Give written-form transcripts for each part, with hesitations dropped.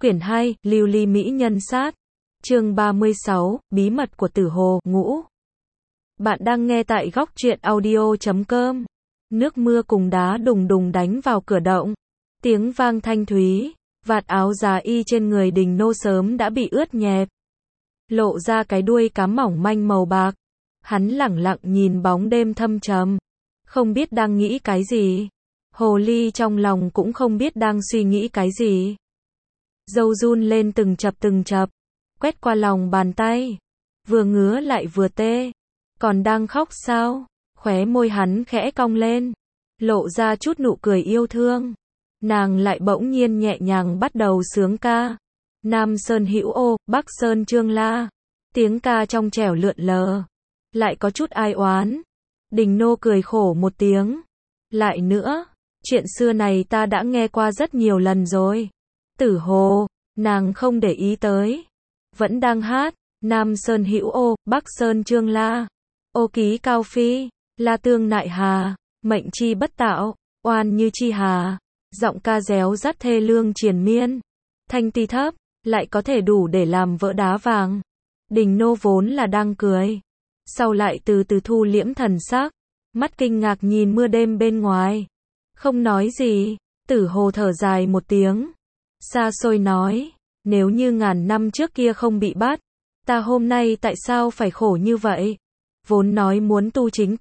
Quyển 2, Lưu ly mỹ nhân sát. Chương 36, Bí mật của Tử Hồ, ngũ. Bạn đang nghe tại góc truyện audio.com. Nước mưa cùng đá đùng đùng đánh vào cửa động. Tiếng vang thanh thúy, vạt áo giá y trên người Đình Nô sớm đã bị ướt nhẹp. Lộ ra cái đuôi cá mỏng manh màu bạc. Hắn lẳng lặng nhìn bóng đêm thâm trầm. Không biết đang nghĩ cái gì. Hồ ly trong lòng cũng không biết đang suy nghĩ cái gì. Râu run lên từng chập, quét qua lòng bàn tay. Vừa ngứa lại vừa tê. Còn đang khóc sao? Khóe môi hắn khẽ cong lên. Lộ ra chút nụ cười yêu thương. Nàng lại bỗng nhiên nhẹ nhàng bắt đầu sướng ca. Nam Sơn Hữu Ô, Bắc Sơn Trương La. Tiếng ca trong trẻo lượn lờ. Lại có chút ai oán. Đình Nô cười khổ một tiếng. Lại nữa, chuyện xưa này ta đã nghe qua rất nhiều lần rồi. Tử Hồ, nàng không để ý tới. Vẫn đang hát, Nam Sơn Hữu Ô, Bắc Sơn Trương La. Ô ký cao phi, la tương nại hà, mệnh chi bất tạo, oan như chi hà. Giọng ca réo rắt thê lương triền miên. Thanh ti thấp, lại có thể đủ để làm vỡ đá vàng. Đình Nô vốn là đang cười. Sau lại từ từ thu liễm thần sắc. Mắt kinh ngạc nhìn mưa đêm bên ngoài. Không nói gì, Tử Hồ thở dài một tiếng. Xa xôi nói, nếu như ngàn năm trước kia không bị bắt, ta hôm nay tại sao phải khổ như vậy? Vốn nói muốn tu chính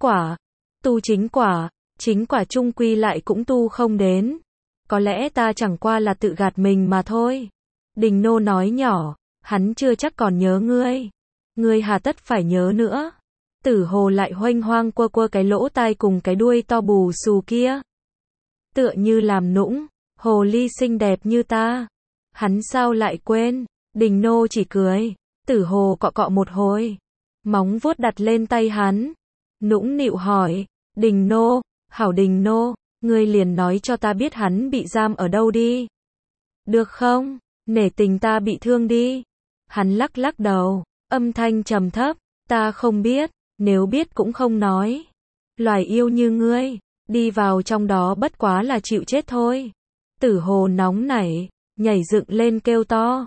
quả chung quy lại cũng tu không đến. Có lẽ ta chẳng qua là tự gạt mình mà thôi. Đình Nô nói nhỏ, hắn chưa chắc còn nhớ ngươi. Ngươi hà tất phải nhớ nữa. Tử Hồ lại hoanh hoang quơ cái lỗ tai cùng cái đuôi to bù xù kia. Tựa như làm nũng, hồ ly xinh đẹp như ta. Hắn sao lại quên? Đình Nô chỉ cười. Tử Hồ cọ cọ một hồi. Móng vuốt đặt lên tay hắn. Nũng nịu hỏi. Đình Nô, hảo Đình Nô, ngươi liền nói cho ta biết hắn bị giam ở đâu đi. Được không? Nể tình ta bị thương đi. Hắn lắc lắc đầu. Âm thanh trầm thấp. Ta không biết. Nếu biết cũng không nói. Loài yêu như ngươi, đi vào trong đó bất quá là chịu chết thôi. Tử Hồ nóng nảy, nhảy dựng lên kêu to.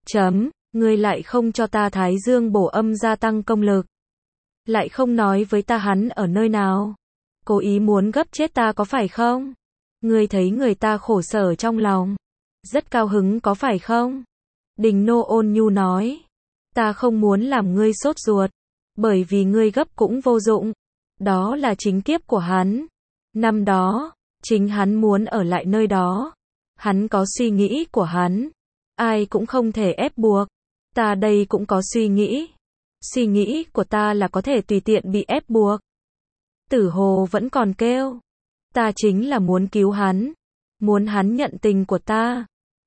Ngươi lại không cho ta Thái Dương bổ âm gia tăng công lực. Lại không nói với ta hắn ở nơi nào. Cố ý muốn gấp chết ta có phải không? Ngươi thấy người ta khổ sở trong lòng. Rất cao hứng có phải không? Đình Nô ôn nhu nói. Ta không muốn làm ngươi sốt ruột. Bởi vì ngươi gấp cũng vô dụng. Đó là chính kiếp của hắn. Năm đó, chính hắn muốn ở lại nơi đó. Hắn có suy nghĩ của hắn. Ai cũng không thể ép buộc. Ta đây cũng có suy nghĩ. Suy nghĩ của ta là có thể tùy tiện bị ép buộc. Tử Hồ vẫn còn kêu. Ta chính là muốn cứu hắn. Muốn hắn nhận tình của ta.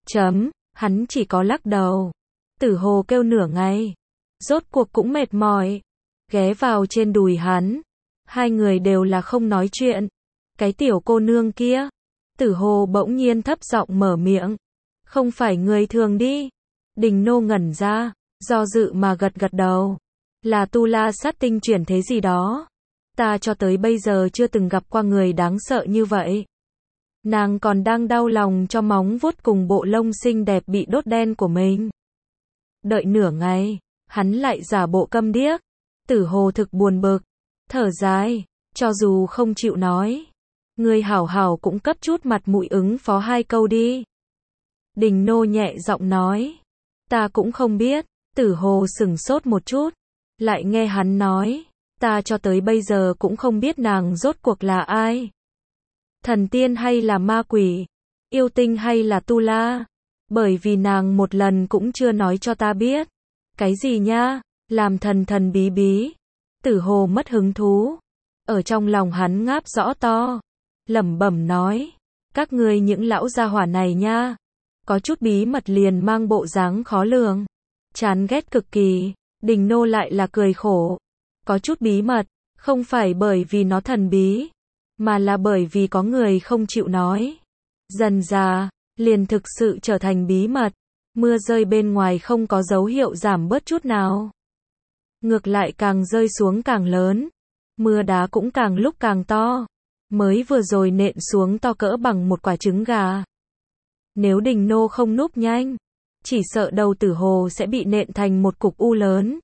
Hắn chỉ có lắc đầu. Tử Hồ kêu nửa ngày. Rốt cuộc cũng mệt mỏi. Ghé vào trên đùi hắn. Hai người đều là không nói chuyện. Cái tiểu cô nương kia. Tử Hồ bỗng nhiên thấp giọng mở miệng. Không phải người thường đi. Đình Nô ngẩn ra. Do dự mà gật đầu. Là tu la sát tinh chuyển thế gì đó. Ta cho tới bây giờ chưa từng gặp qua người đáng sợ như vậy. Nàng còn đang đau lòng cho móng vuốt cùng bộ lông xinh đẹp bị đốt đen của mình. Đợi nửa ngày. Hắn lại giả bộ câm điếc. Tử Hồ thực buồn bực. Thở dài. Cho dù không chịu nói. Ngươi hảo hảo cũng cấp chút mặt mũi ứng phó hai câu đi. Đình Nô nhẹ giọng nói. Ta cũng không biết. Tử Hồ sửng sốt một chút. Lại nghe hắn nói. Ta cho tới bây giờ cũng không biết nàng rốt cuộc là ai. Thần tiên hay là ma quỷ. Yêu tinh hay là tu la. Bởi vì nàng một lần cũng chưa nói cho ta biết. Cái gì nha? Làm thần bí bí. Tử Hồ mất hứng thú. Ở trong lòng hắn ngáp rõ to. Lẩm bẩm nói. Các ngươi những lão gia hỏa này nha. Có chút bí mật liền mang bộ dáng khó lường. Chán ghét cực kỳ. Đình Nô lại là cười khổ. Có chút bí mật. Không phải bởi vì nó thần bí. Mà là bởi vì có người không chịu nói. Dần dà. Liền thực sự trở thành bí mật. Mưa rơi bên ngoài không có dấu hiệu giảm bớt chút nào. Ngược lại càng rơi xuống càng lớn. Mưa đá cũng càng lúc càng to. Mới vừa rồi nện xuống to cỡ bằng một quả trứng gà. Nếu Đình Nô không núp nhanh, chỉ sợ đầu Tử Hồ sẽ bị nện thành một cục u lớn.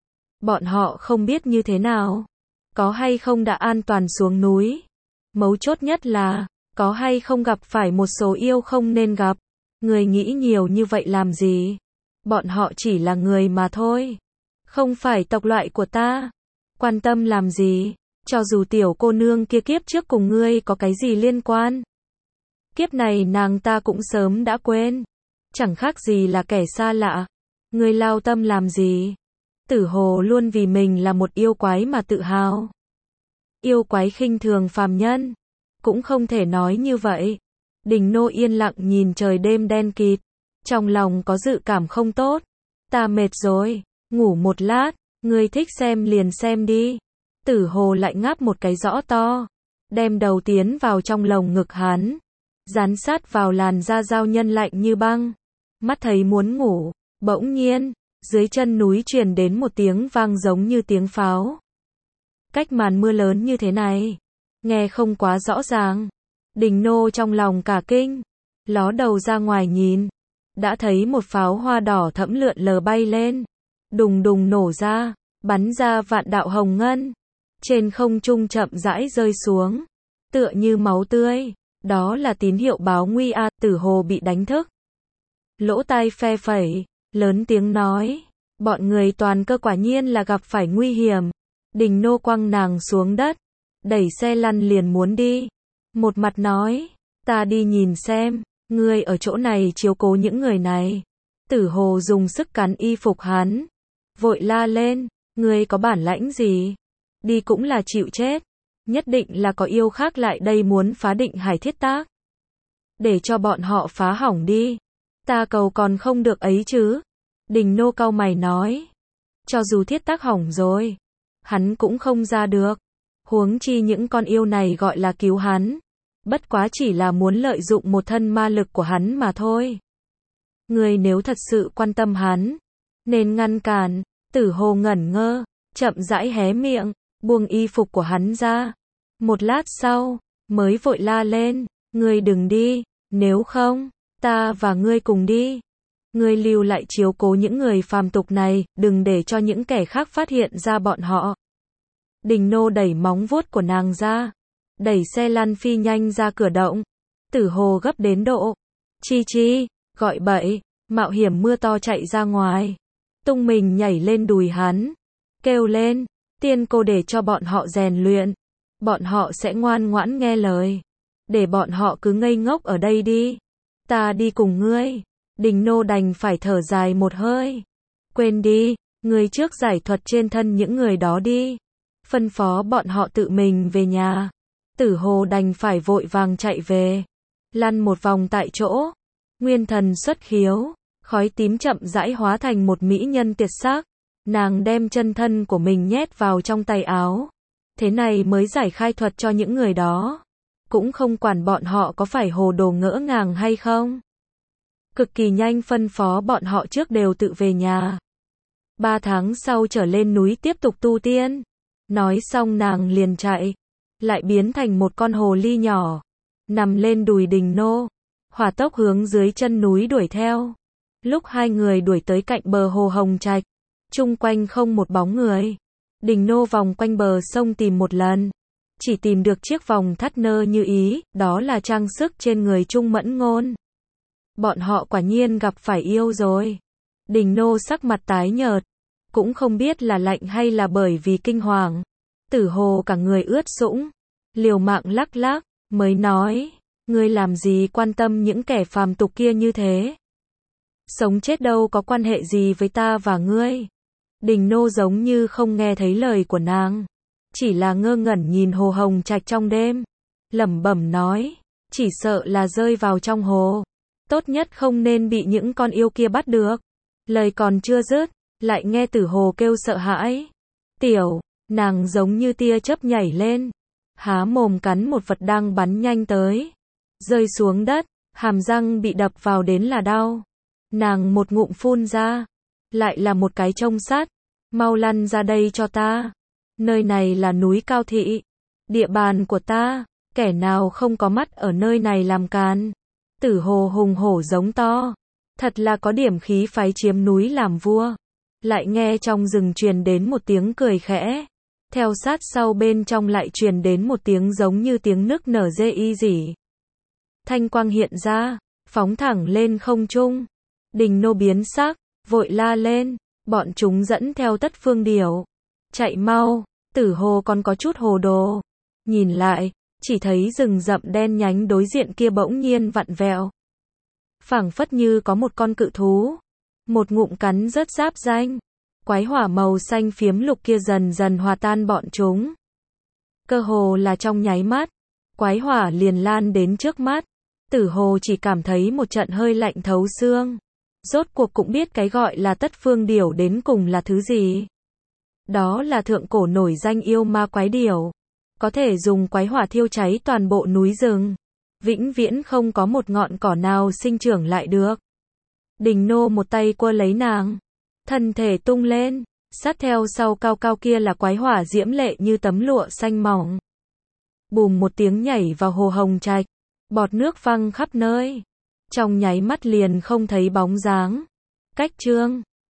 Bọn họ không biết như thế nào, có hay không đã an toàn xuống núi. Mấu chốt nhất là, có hay không gặp phải một số yêu không nên gặp. Người nghĩ nhiều như vậy làm gì? Bọn họ chỉ là người mà thôi. Không phải tộc loại của ta. Quan tâm làm gì? Cho dù tiểu cô nương kia kiếp trước cùng ngươi có cái gì liên quan. Kiếp này nàng ta cũng sớm đã quên. Chẳng khác gì là kẻ xa lạ. Ngươi lao tâm làm gì? Tử Hồ luôn vì mình là một yêu quái mà tự hào. Yêu quái khinh thường phàm nhân. Cũng không thể nói như vậy. Đình Nô yên lặng nhìn trời đêm đen kịt. Trong lòng có dự cảm không tốt. Ta mệt rồi, ngủ một lát, ngươi thích xem liền xem đi. Tử Hồ lại ngáp một cái rõ to. Đem đầu tiến vào trong lồng ngực hắn. Dán sát vào làn da dao nhân lạnh như băng. Mắt thấy muốn ngủ, bỗng nhiên, dưới chân núi truyền đến một tiếng vang giống như tiếng pháo. Cách màn mưa lớn như thế này, nghe không quá rõ ràng. Đình Nô trong lòng cả kinh, ló đầu ra ngoài nhìn, đã thấy một pháo hoa đỏ thẫm lượn lờ bay lên, đùng đùng nổ ra, bắn ra vạn đạo hồng ngân, trên không trung chậm rãi rơi xuống, tựa như máu tươi. Đó là tín hiệu báo nguy a. Tử Hồ bị đánh thức, lỗ tai phe phẩy, lớn tiếng nói, bọn người toàn cơ quả nhiên là gặp phải nguy hiểm. Đình Nô quăng nàng xuống đất, đẩy xe lăn liền muốn đi. Một mặt nói, ta đi nhìn xem, ngươi ở chỗ này chiếu cố những người này. Tử Hồ dùng sức cắn y phục hắn, vội la lên, ngươi có bản lãnh gì? Đi cũng là chịu chết. Nhất định là có yêu khác lại đây muốn phá Định Hải thiết tác. Để cho bọn họ phá hỏng đi. Ta cầu còn không được ấy chứ. Đình Nô cau mày nói. Cho dù thiết tác hỏng rồi, hắn cũng không ra được. Huống chi những con yêu này gọi là cứu hắn. Bất quá chỉ là muốn lợi dụng một thân ma lực của hắn mà thôi. Người nếu thật sự quan tâm hắn, nên ngăn cản. Tử Hồ ngẩn ngơ, chậm rãi hé miệng, buông y phục của hắn ra. Một lát sau, mới vội la lên, ngươi đừng đi, nếu không, ta và ngươi cùng đi. Ngươi lưu lại chiếu cố những người phàm tục này, đừng để cho những kẻ khác phát hiện ra bọn họ. Đình Nô đẩy móng vuốt của nàng ra, đẩy xe lăn phi nhanh ra cửa động. Tử Hồ gấp đến độ, chi chi, gọi bậy, mạo hiểm mưa to chạy ra ngoài. Tung mình nhảy lên đùi hắn, kêu lên, tiên cô để cho bọn họ rèn luyện. Bọn họ sẽ ngoan ngoãn nghe lời. Để bọn họ cứ ngây ngốc ở đây đi. Ta đi cùng ngươi. Đình Nô đành phải thở dài một hơi. Quên đi, ngươi trước giải thuật trên thân những người đó đi. Phân phó bọn họ tự mình về nhà. Tử Hồ đành phải vội vàng chạy về. Lăn một vòng tại chỗ. Nguyên thần xuất khiếu. Khói tím chậm rãi hóa thành một mỹ nhân tuyệt sắc. Nàng đem chân thân của mình nhét vào trong tay áo. Thế này mới giải khai thuật cho những người đó. Cũng không quản bọn họ có phải hồ đồ ngỡ ngàng hay không. Cực kỳ nhanh phân phó bọn họ trước đều tự về nhà. 3 tháng sau trở lên núi tiếp tục tu tiên. Nói xong nàng liền chạy. Lại biến thành một con hồ ly nhỏ. Nằm lên đùi Đình Nô. Hỏa tốc hướng dưới chân núi đuổi theo. Lúc hai người đuổi tới cạnh bờ hồ Hồng Trạch. Chung quanh không một bóng người. Đình Nô vòng quanh bờ sông tìm một lần. Chỉ tìm được chiếc vòng thắt nơ như ý, đó là trang sức trên người Trung Mẫn Ngôn. Bọn họ quả nhiên gặp phải yêu rồi. Đình Nô sắc mặt tái nhợt. Cũng không biết là lạnh hay là bởi vì kinh hoàng. Tử Hồ cả người ướt sũng. Liều mạng lắc lắc, mới nói. Ngươi làm gì quan tâm những kẻ phàm tục kia như thế? Sống chết đâu có quan hệ gì với ta và ngươi. Đình Nô giống như không nghe thấy lời của nàng. Chỉ là ngơ ngẩn nhìn hồ Hồng Trạch trong đêm. Lẩm bẩm nói. Chỉ sợ là rơi vào trong hồ. Tốt nhất không nên bị những con yêu kia bắt được. Lời còn chưa dứt, lại nghe Tử Hồ kêu sợ hãi. Tiểu, nàng giống như tia chớp nhảy lên. Há mồm cắn một vật đang bắn nhanh tới. Rơi xuống đất, hàm răng bị đập vào đến là đau. Nàng một ngụm phun ra. Lại là một cái trông sắt. Mau lăn ra đây cho ta. Nơi này là núi Cao Thị. Địa bàn của ta. Kẻ nào không có mắt ở nơi này làm càn. Tử Hồ hùng hổ giống to. Thật là có điểm khí phái chiếm núi làm vua. Lại nghe trong rừng truyền đến một tiếng cười khẽ. Theo sát sau bên trong lại truyền đến một tiếng giống như tiếng nức nở rê y rỉ. Thanh quang hiện ra, phóng thẳng lên không trung. Đình Nô biến sắc, vội la lên, bọn chúng dẫn theo Tất Phương Điểu. Chạy mau, Tử Hồ còn có chút hồ đồ. Nhìn lại, chỉ thấy rừng rậm đen nhánh đối diện kia bỗng nhiên vặn vẹo. Phảng phất như có một con cự thú. Một ngụm cắn rớt giáp ranh. Quái hỏa màu xanh phiếm lục kia dần dần hòa tan bọn chúng. Cơ hồ là trong nháy mắt, quái hỏa liền lan đến trước mắt. Tử Hồ chỉ cảm thấy một trận hơi lạnh thấu xương. Rốt cuộc cũng biết cái gọi là Tất Phương Điểu đến cùng là thứ gì. Đó là thượng cổ nổi danh yêu ma quái điểu. Có thể dùng quái hỏa thiêu cháy toàn bộ núi rừng. Vĩnh viễn không có một ngọn cỏ nào sinh trưởng lại được. Đình Nô một tay quơ lấy nàng. Thân thể tung lên. Sát theo sau cao cao kia là quái hỏa diễm lệ như tấm lụa xanh mỏng. Bùm một tiếng nhảy vào hồ hồng trạch. Bọt nước văng khắp nơi. Trong nháy mắt liền không thấy bóng dáng. Cách chương